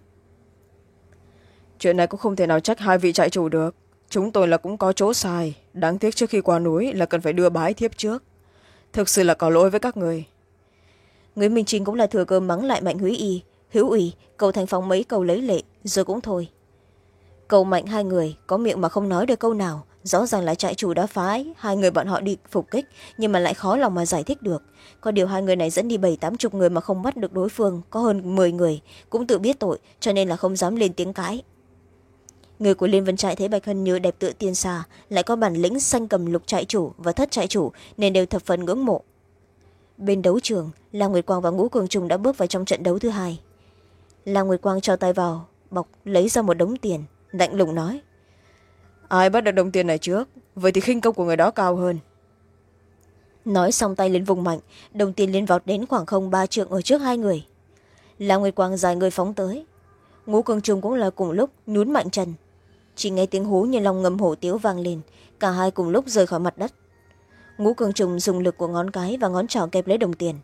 Chuyện này cũng không thể nào trách hai vị trại chủ được, chúng tôi là cũng có chỗ sai, đáng tiếc trước khi qua núi là cần phải đưa bái thiếp trước, thực sự là có lỗi với các người. Nguyễn Minh Chính cũng là thừa cơ mắng lại Mạnh Hữu Y, Hữu Uy, Câu Thanh Phong mấy câu lấy lệ rồi cũng thôi. Câu Mạnh hai người có miệng mà không nói được câu nào, rõ ràng là trại chủ đã phái hai người bọn họ đi phục kích, nhưng mà lại khó lòng mà giải thích được. Có điều hai người này dẫn đi bảy tám chục người mà không bắt được đối phương, có hơn mười người cũng tự biết tội, cho nên là không dám lên tiếng cãi. Người của Liên Vân trại thấy Bạch Hân Như đẹp tựa tiên xà, lại có bản lĩnh sanh cầm lục trại chủ và thất trại chủ, nên đều thập phần ngưỡng mộ. Bên đấu trường, Lăng Nguyệt Quang và Ngũ Cường Trùng đã bước vào trong trận đấu thứ hai. Lăng Nguyệt Quang cho tay vào bọc, lấy ra một đống tiền, lạnh lùng nói. Ai bắt được đồng tiền này trước, vậy thì khinh công của người đó cao hơn. Nói xong tay lên vùng mạnh, đồng tiền liền vọt đến khoảng không ba trượng ở trước hai người. Lăng Nguyệt Quang dài người phóng tới. Ngũ Cường Trùng cũng là cùng lúc nhún mạnh chân, chỉ nghe tiếng hú như lòng ngầm hổ tiếu vang lên, cả hai cùng lúc rời khỏi mặt đất. Ngũ Cường Trùng dùng lực của ngón cái và ngón trỏ kẹp lấy đồng tiền.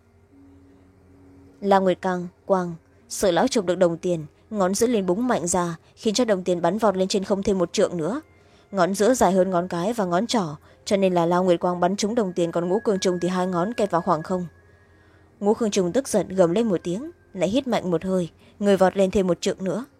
Lăng Nguyệt Quang quang sợ lão chụp được đồng tiền, ngón giữa liền búng mạnh ra, khiến cho đồng tiền bắn vọt lên trên không thêm một trượng nữa. Ngón giữa dài hơn ngón cái và ngón trỏ, cho nên là Lăng Nguyệt Quang bắn trúng đồng tiền, còn Ngũ Cường Trùng thì hai ngón kẹp vào khoảng không. Ngũ Cường Trùng tức giận gầm lên một tiếng, lại hít mạnh một hơi, người vọt lên thêm một trượng nữa.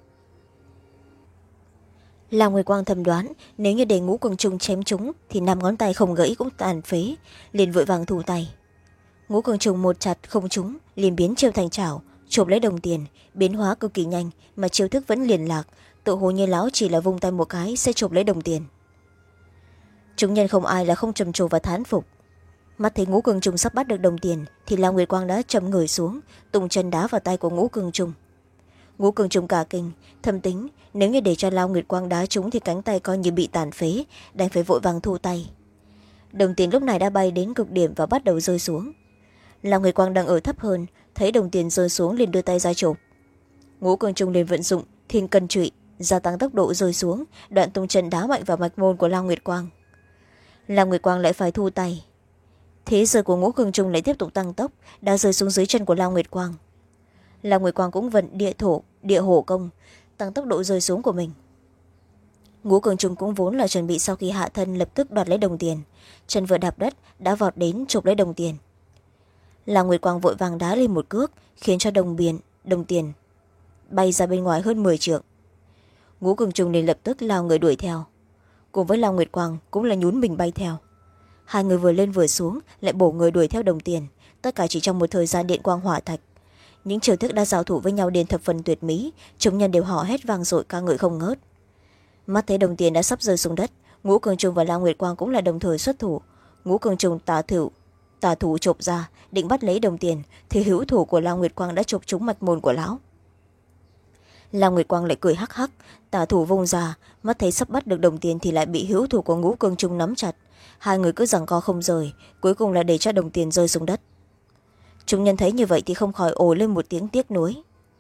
Lăng Nguyệt Quang thầm đoán, nếu như để Ngũ Cường Trùng chém trúng thì năm ngón tay không gãy cũng tàn phế, liền vội vàng thủ tay. Ngũ Cường Trùng một chặt không trúng, liền biến chiêu thành chảo, chộp lấy đồng tiền, biến hóa cực kỳ nhanh mà chiêu thức vẫn liền lạc, tự hồ như lão chỉ là vung tay một cái sẽ chộp lấy đồng tiền. Chúng nhân không ai là không trầm trồ và thán phục. Mắt thấy Ngũ Cường Trùng sắp bắt được đồng tiền thì Lăng Nguyệt Quang đã chầm người xuống, tung chân đá vào tay của Ngũ Cường Trùng. Ngũ Cường Trùng cả kinh, thầm tính nếu như để cho Lăng Nguyệt Quang đá trúng thì cánh tay coi như bị tàn phế, đành phải vội vàng thu tay. Đồng tiền lúc này đã bay đến cực điểm và bắt đầu rơi xuống. Lăng Nguyệt Quang đang ở thấp hơn, thấy đồng tiền rơi xuống liền đưa tay ra chộp. Ngũ Cường Trùng liền vận dụng Thiên Cân Trụy, gia tăng tốc độ rơi xuống, đoạn tung chân đá mạnh vào mạch môn của Lăng Nguyệt Quang. Lăng Nguyệt Quang lại phải thu tay. Thế giờ của Ngũ Cường Trùng lại tiếp tục tăng tốc, đã rơi xuống dưới chân của Lăng Nguyệt Quang. Lăng Nguyệt Quang cũng vận địa thổ, địa hổ công, tăng tốc độ rơi xuống của mình. Ngũ Cường Trùng cũng vốn là chuẩn bị sau khi hạ thân lập tức đoạt lấy đồng tiền, chân vừa đạp đất đã vọt đến chụp lấy đồng tiền. Lăng Nguyệt Quang vội vàng đá lên một cước, khiến cho đồng biển đồng tiền bay ra bên ngoài hơn mười trượng. Ngũ Cường Trùng liền lập tức lao người đuổi theo, cùng với Lăng Nguyệt Quang cũng là nhún mình bay theo. Hai người vừa lên vừa xuống lại bổ người đuổi theo đồng tiền, tất cả chỉ trong một thời gian điện quang hỏa thạch. Những chiêu thức đã giao thủ với nhau đến thập phần tuyệt mỹ, chúng nhân đều hò hét vang dội ca ngợi không ngớt. Mắt thấy đồng tiền đã sắp rơi xuống đất, Ngũ Cường Trùng và Lăng Nguyệt Quang cũng là đồng thời xuất thủ. Ngũ Cường Trùng tả thủ tả thủ chộp ra định bắt lấy đồng tiền thì hữu thủ của Lăng Nguyệt Quang đã chộp trúng mạch môn của lão. Lăng Nguyệt Quang lại cười hắc hắc, tả thủ vung ra, mắt thấy sắp bắt được đồng tiền thì lại bị hữu thủ của Ngũ Cường Trùng nắm chặt. Hai người cứ giằng co không rời, cuối cùng là để cho đồng tiền rơi xuống đất. Chúng nhân thấy như vậy thì không khỏi ồ lên một tiếng tiếc nuối.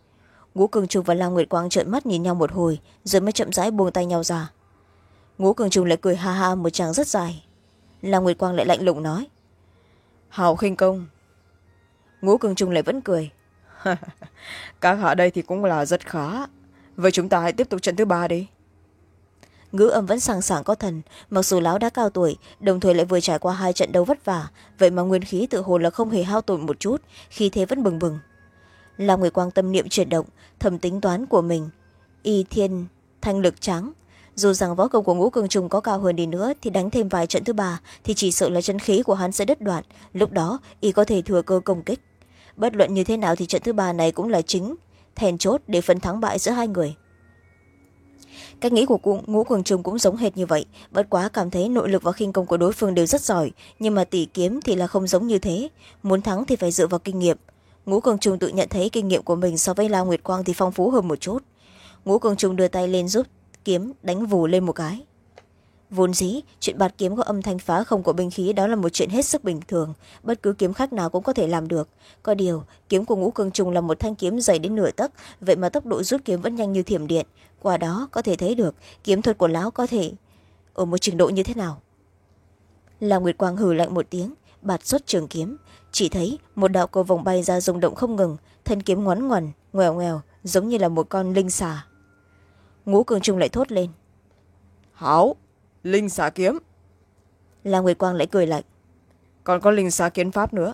Ngũ Cường Trùng và Lam Nguyệt Quang trợn mắt nhìn nhau một hồi rồi mới chậm rãi buông tay nhau ra. Ngũ Cường Trùng lại cười ha ha một tràng rất dài. Lam Nguyệt Quang lại lạnh lùng nói: Hào khinh công. Ngũ Cường Trùng lại vẫn cười. Các hạ đây thì cũng là rất khá, vậy chúng ta hãy tiếp tục trận thứ ba đi. Ngữ Âm vẫn sảng sảng có thần, mặc dù lão đã cao tuổi, đồng thời lại vừa trải qua hai trận đấu vất vả, vậy mà nguyên khí tự hồ là không hề hao tổn một chút, khí thế vẫn bừng bừng. Lam Nguyệt Quang tâm niệm chuyển động, thầm tính toán của mình. Y thiên thanh lực trắng, dù rằng võ công của Ngũ Cường Trùng có cao hơn đi nữa thì đánh thêm vài trận thứ ba thì chỉ sợ là chân khí của hắn sẽ đứt đoạn, lúc đó y có thể thừa cơ công kích. Bất luận như thế nào thì trận thứ ba này cũng là chính then chốt để phân thắng bại giữa hai người. Cách nghĩ của Ngũ Cường Trùng cũng giống hệt như vậy, bất quá cảm thấy nội lực và khinh công của đối phương đều rất giỏi, nhưng mà tỷ kiếm thì là không giống như thế, muốn thắng thì phải dựa vào kinh nghiệm. Ngũ Cường Trùng tự nhận thấy kinh nghiệm của mình so với Lam Nguyệt Quang thì phong phú hơn một chút. Ngũ Cường Trùng đưa tay lên giúp kiếm đánh vù lên một cái. Vốn dĩ chuyện bạt kiếm có âm thanh phá không của binh khí đó là một chuyện hết sức bình thường, bất cứ kiếm khách nào cũng có thể làm được. Có điều kiếm của Ngũ Cường Trùng là một thanh kiếm dày đến nửa tấc, vậy mà tốc độ rút kiếm vẫn nhanh như thiểm điện, qua đó có thể thấy được kiếm thuật của lão có thể ở một trình độ như thế nào. Lam Nguyệt Quang hừ lạnh một tiếng, bạt xuất trường kiếm, chỉ thấy một đạo cầu vòng bay ra rung động không ngừng, thân kiếm ngoắn ngoằn ngoèo ngoèo giống như là một con linh xà. Ngũ Cường Trùng lại thốt lên: Hảo, linh xà kiếm. Lam Nguyệt Quang lại cười lạnh: Còn có linh xà kiếm pháp nữa.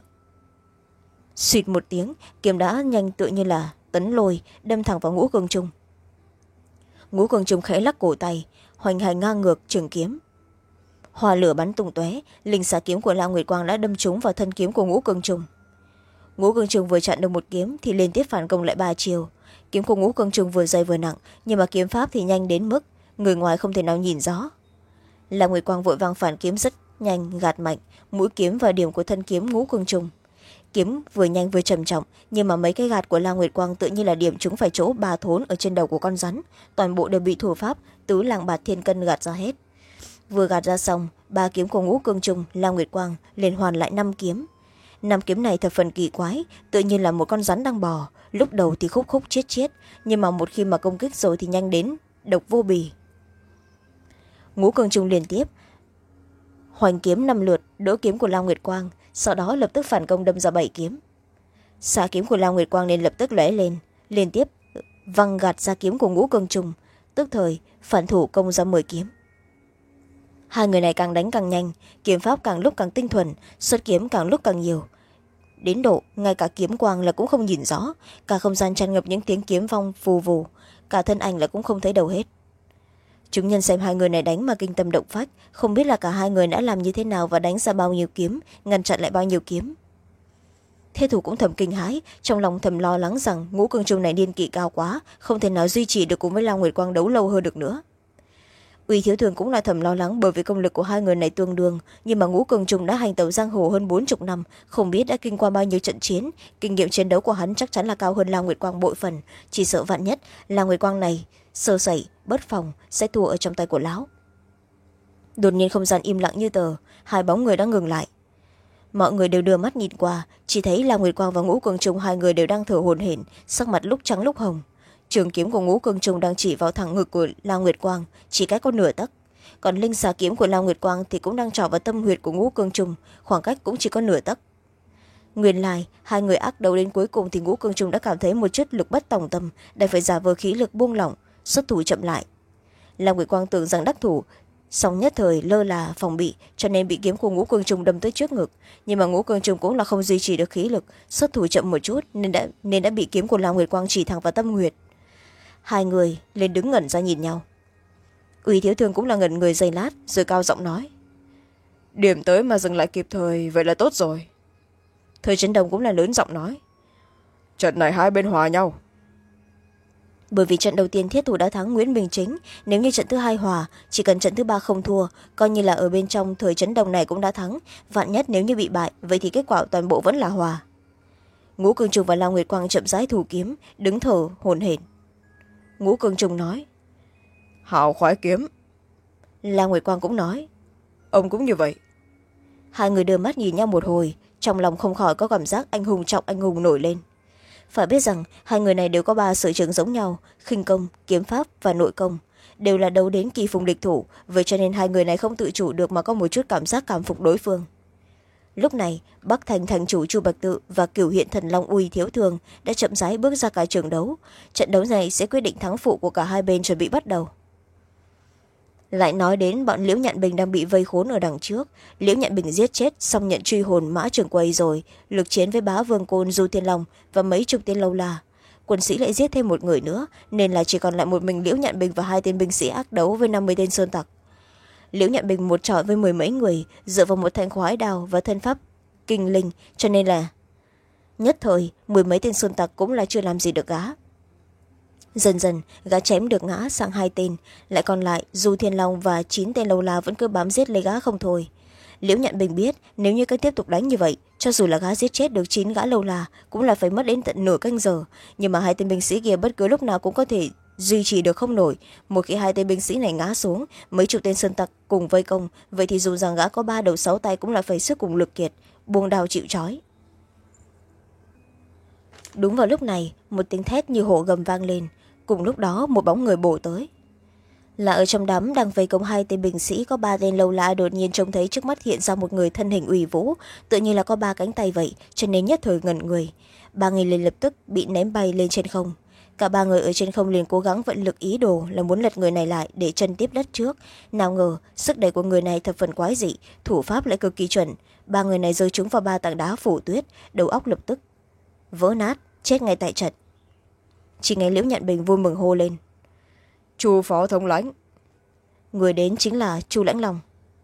Xịt một tiếng, kiếm đã nhanh tựa như là tấn lôi đâm thẳng vào Ngũ Cường Trùng. Ngũ Cường Trùng khẽ lắc cổ tay, hoành hành ngang ngược trường kiếm, hỏa lửa bắn tung tóe, linh xà kiếm của Lam Nguyệt Quang đã đâm trúng vào thân kiếm của Ngũ Cường Trùng. Ngũ Cường Trùng vừa chặn được một kiếm thì liên tiếp phản công lại ba chiều. Kiếm của Ngũ Cường Trùng vừa dày vừa nặng, nhưng mà kiếm pháp thì nhanh đến mức người ngoài không thể nào nhìn rõ. Lam Nguyệt Quang vội vàng phản kiếm rất nhanh, gạt mạnh mũi kiếm vào điểm của thân kiếm Ngũ Cường Trùng. Kiếm vừa nhanh vừa trầm trọng, nhưng mà mấy cái gạt của Lam Nguyệt Quang tự như là điểm trúng phải chỗ ba thốn ở trên đầu của con rắn, toàn bộ đều bị thủ pháp tứ lạng bạt thiên cân gạt ra hết. Vừa gạt ra xong, ba kiếm của Ngũ Cường Trùng, Lam Nguyệt Quang liền hoàn lại năm kiếm. Năm kiếm này thập phần kỳ quái, tự nhiên là một con rắn đang bò, lúc đầu thì khúc khúc chết chết, nhưng mà một khi mà công kích rồi thì nhanh đến độc vô bì. Ngũ Cường Trùng liên tiếp hoành kiếm năm lượt đỡ kiếm của Lam Nguyệt Quang, sau đó lập tức phản công đâm ra bảy kiếm. Xạ kiếm của Lam Nguyệt Quang nên lập tức lóe lên, liên tiếp văng gạt ra kiếm của Ngũ Cường Trùng, tức thời phản thủ công ra mười kiếm. Hai người này càng đánh càng nhanh, kiếm pháp càng lúc càng tinh thuần, xuất kiếm càng lúc càng nhiều, đến độ ngay cả kiếm quang là cũng không nhìn rõ, cả không gian tràn ngập những tiếng kiếm vong vù vù, cả thân ảnh là cũng không thấy đầu hết. Chúng nhân xem hai người này đánh mà kinh tâm động phách, không biết là cả hai người đã làm như thế nào và đánh ra bao nhiêu kiếm, ngăn chặn lại bao nhiêu kiếm. Thế thủ cũng thầm kinh hãi, trong lòng thầm lo lắng rằng Ngũ Cường Trùng này niên kỷ cao quá, không thể nào duy trì được cùng với Lam Nguyệt Quang đấu lâu hơn được nữa. Uy Thiếu Thường cũng là thầm lo lắng bởi vì công lực của hai người này tương đương, nhưng mà Ngũ Cường Trùng đã hành tẩu giang hồ hơn bốn mươi năm, không biết đã kinh qua bao nhiêu trận chiến, kinh nghiệm chiến đấu của hắn chắc chắn là cao hơn Lam Nguyệt Quang bội phần, chỉ sợ vạn nhất Lam Nguyệt Quang này sơ sẩy bất phòng sẽ thua ở trong tay của lão. Đột nhiên không gian im lặng như tờ, hai bóng người đã ngừng lại. Mọi người đều đưa mắt nhìn qua, chỉ thấy Lam Nguyệt Quang và Ngũ Cường Trùng hai người đều đang thở hổn hển, sắc mặt lúc trắng lúc hồng. Trường kiếm của Ngũ Cường Trùng đang chỉ vào thẳng ngực của Lam Nguyệt Quang, chỉ cách có nửa tấc, còn linh xà kiếm của Lam Nguyệt Quang thì cũng đang trỏ vào tâm huyệt của Ngũ Cường Trùng, khoảng cách cũng chỉ có nửa tấc. Nguyên lai hai người ác đấu đến cuối cùng thì Ngũ Cường Trùng đã cảm thấy một chút lực bất tòng tâm, đành phải giả vờ khí lực buông lỏng, xuất thủ chậm lại. Lam Nguyệt Quang tưởng rằng đắc thủ, song nhất thời lơ là phòng bị, cho nên bị kiếm của Ngũ Cường Trùng đâm tới trước ngực, nhưng mà Ngũ Cường Trùng cũng là không duy trì được khí lực, xuất thủ chậm một chút nên đã nên đã bị kiếm của Lam Nguyệt Quang chỉ thẳng vào tâm huyệt. Hai người lên đứng ngẩn ra nhìn nhau. Uy Thiếu Thường cũng là ngẩn người giây lát rồi cao giọng nói: Điểm tới mà dừng lại kịp thời, vậy là tốt rồi. Thời Trấn Đồng cũng là lớn giọng nói: Trận này hai bên hòa nhau. Bởi vì trận đầu tiên thiết thủ đã thắng Nguyễn Bình Chính, nếu như trận thứ hai hòa, chỉ cần trận thứ ba không thua, coi như là ở bên trong Thời Trấn Đồng này cũng đã thắng, vạn nhất nếu như bị bại, vậy thì kết quả toàn bộ vẫn là hòa. Ngũ Cường Trùng và Lam Nguyệt Quang chậm rãi thủ kiếm, đứng thở hổn hển. Ngũ Cường Trùng nói: Hảo khoái kiếm. Lam Nguyệt Quang cũng nói: Ông cũng như vậy. Hai người đưa mắt nhìn nhau một hồi, trong lòng không khỏi có cảm giác anh hùng trọng anh hùng nổi lên. phải biết rằng hai người này đều có ba sở trường giống nhau, khinh công, kiếm pháp và nội công, đều là đấu đến kỳ phùng địch thủ, vậy cho nên hai người này không tự chủ được mà có một chút cảm giác cảm phục đối phương. Lúc này Bắc Thành thành chủ Chu Bạch Tự và Cửu Hiện Thần Long Uy Thiếu Thường đã chậm rãi bước ra cả trường đấu. Trận đấu này sẽ quyết định thắng phụ của cả hai bên chuẩn bị bắt đầu. Lại nói đến bọn Liễu Nhạn Bình đang bị vây khốn ở đằng trước. Liễu Nhạn Bình giết chết xong nhận truy hồn Mã Trường Quầy rồi, lực chiến với Bá Vương Côn Du Thiên Long và mấy chục tên lâu la. Quân sĩ lại giết thêm một người nữa, nên là chỉ còn lại một mình Liễu Nhạn Bình và hai tên binh sĩ ác đấu với năm mươi tên sơn tặc. Liễu Nhạn Bình một trọi với mười mấy người, dựa vào một thanh khoái đao và thân pháp kinh linh, cho nên là nhất thời mười mấy tên sơn tặc cũng là chưa làm gì được gã. Dần dần gã chém được ngã sang hai tên, lại còn lại Du Thiên Long và chín tên lâu la vẫn cứ bám giết lấy gã không thôi. Liễu Nhạn Bình biết nếu như cứ tiếp tục đánh như vậy, cho dù là gã giết chết được chín gã lâu la cũng là phải mất đến tận nửa canh giờ, nhưng mà hai tên binh sĩ kia bất cứ lúc nào cũng có thể duy trì được không nổi. Một khi hai tên binh sĩ này ngã xuống, mấy chục tên sơn tặc cùng vây công, vậy thì dù rằng gã có ba đầu sáu tay cũng là phải sức cùng lực kiệt, buông đao chịu trói. Đúng vào lúc này một tiếng thét như hổ gầm vang lên, cùng lúc đó một bóng người bổ tới. Là ở trong đám đang vây công hai tên binh sĩ có ba tên lâu la đột nhiên trông thấy trước mắt hiện ra một người thân hình uy vũ, tự nhiên là có ba cánh tay vậy, cho nên nhất thời ngẩn người. Ba người liền lập tức bị ném bay lên trên không. Cả ba người ở trên không liền cố gắng vận lực ý đồ là muốn lật người này lại để chân tiếp đất trước. Nào ngờ sức đẩy của người này thập phần quái dị, thủ pháp lại cực kỳ chuẩn. Ba người này rơi trúng vào ba tảng đá phủ tuyết, đầu óc lập tức vỡ nát, chết ngay tại trận. Chỉ nghe Liễu Nhạn Bình vui mừng hô lên: Chu phó thống lãnh. Người đến chính là Chu Lãnh Long.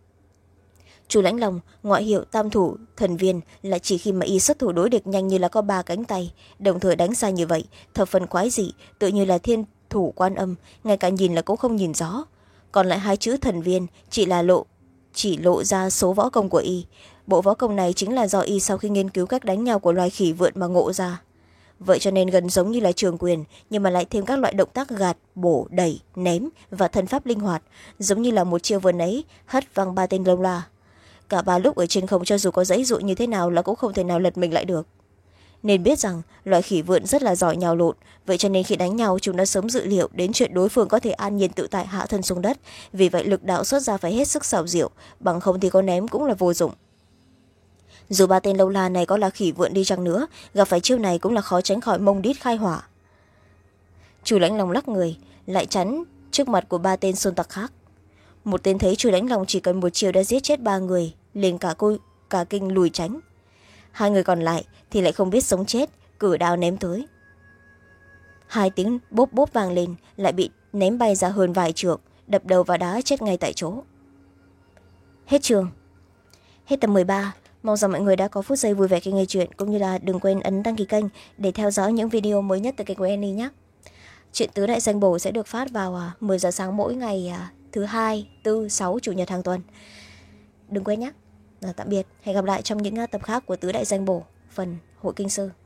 Chu Lãnh Long ngoại hiệu tam thủ thần viên, là chỉ khi mà y xuất thủ đối địch nhanh như là có ba cánh tay, đồng thời đánh xa như vậy, thập phần quái dị, tự như là thiên thủ Quan Âm, ngay cả nhìn là cũng không nhìn rõ. Còn lại hai chữ thần viên chỉ là lộ chỉ lộ ra số võ công của y. Bộ võ công này chính là do y sau khi nghiên cứu cách đánh nhau của loài khỉ vượn mà ngộ ra. Vậy cho nên gần giống như là trường quyền, nhưng mà lại thêm các loại động tác gạt, bổ, đẩy, ném và thân pháp linh hoạt, giống như là một chiêu vừa nấy hất văng ba tên lâu la. Cả ba lúc ở trên không cho dù có giãy dụa như thế nào là cũng không thể nào lật mình lại được. Nên biết rằng loài khỉ vượn rất là giỏi nhào lộn, vậy cho nên khi đánh nhau chúng đã sớm dự liệu đến chuyện đối phương có thể an nhiên tự tại hạ thân xuống đất, vì vậy lực đạo xuất ra phải hết sức xảo diệu, bằng không thì có ném cũng là vô dụng. Dù ba tên lâu la này có là khỉ vượn đi chăng nữa, gặp phải chiêu này cũng là khó tránh khỏi mông đít khai hỏa. Chu Lãnh Long lắc người lại chắn trước mặt của ba tên sơn tặc khác. Một tên thấy Chu Lãnh Long chỉ cần một chiều đã giết chết ba người, liền cả cô cả kinh lùi tránh. Hai người còn lại thì lại không biết sống chết, cử đao ném tới. Hai tiếng bốp bốp vang lên, lại bị ném bay ra hơn vài trượng, đập đầu vào đá chết ngay tại chỗ. Hết trường. Hết tập mười ba. Mong rằng mọi người đã có phút giây vui vẻ khi nghe chuyện, cũng như là đừng quên ấn đăng ký kênh để theo dõi những video mới nhất từ kênh của Annie nhé. Chuyện Tứ Đại Danh Bổ sẽ được phát vào mười giờ sáng mỗi ngày thứ hai, tư, sáu, chủ nhật hàng tuần. Đừng quên nhé. Tạm biệt, hẹn gặp lại trong những tập khác của Tứ Đại Danh Bổ phần Hội Kinh Sư.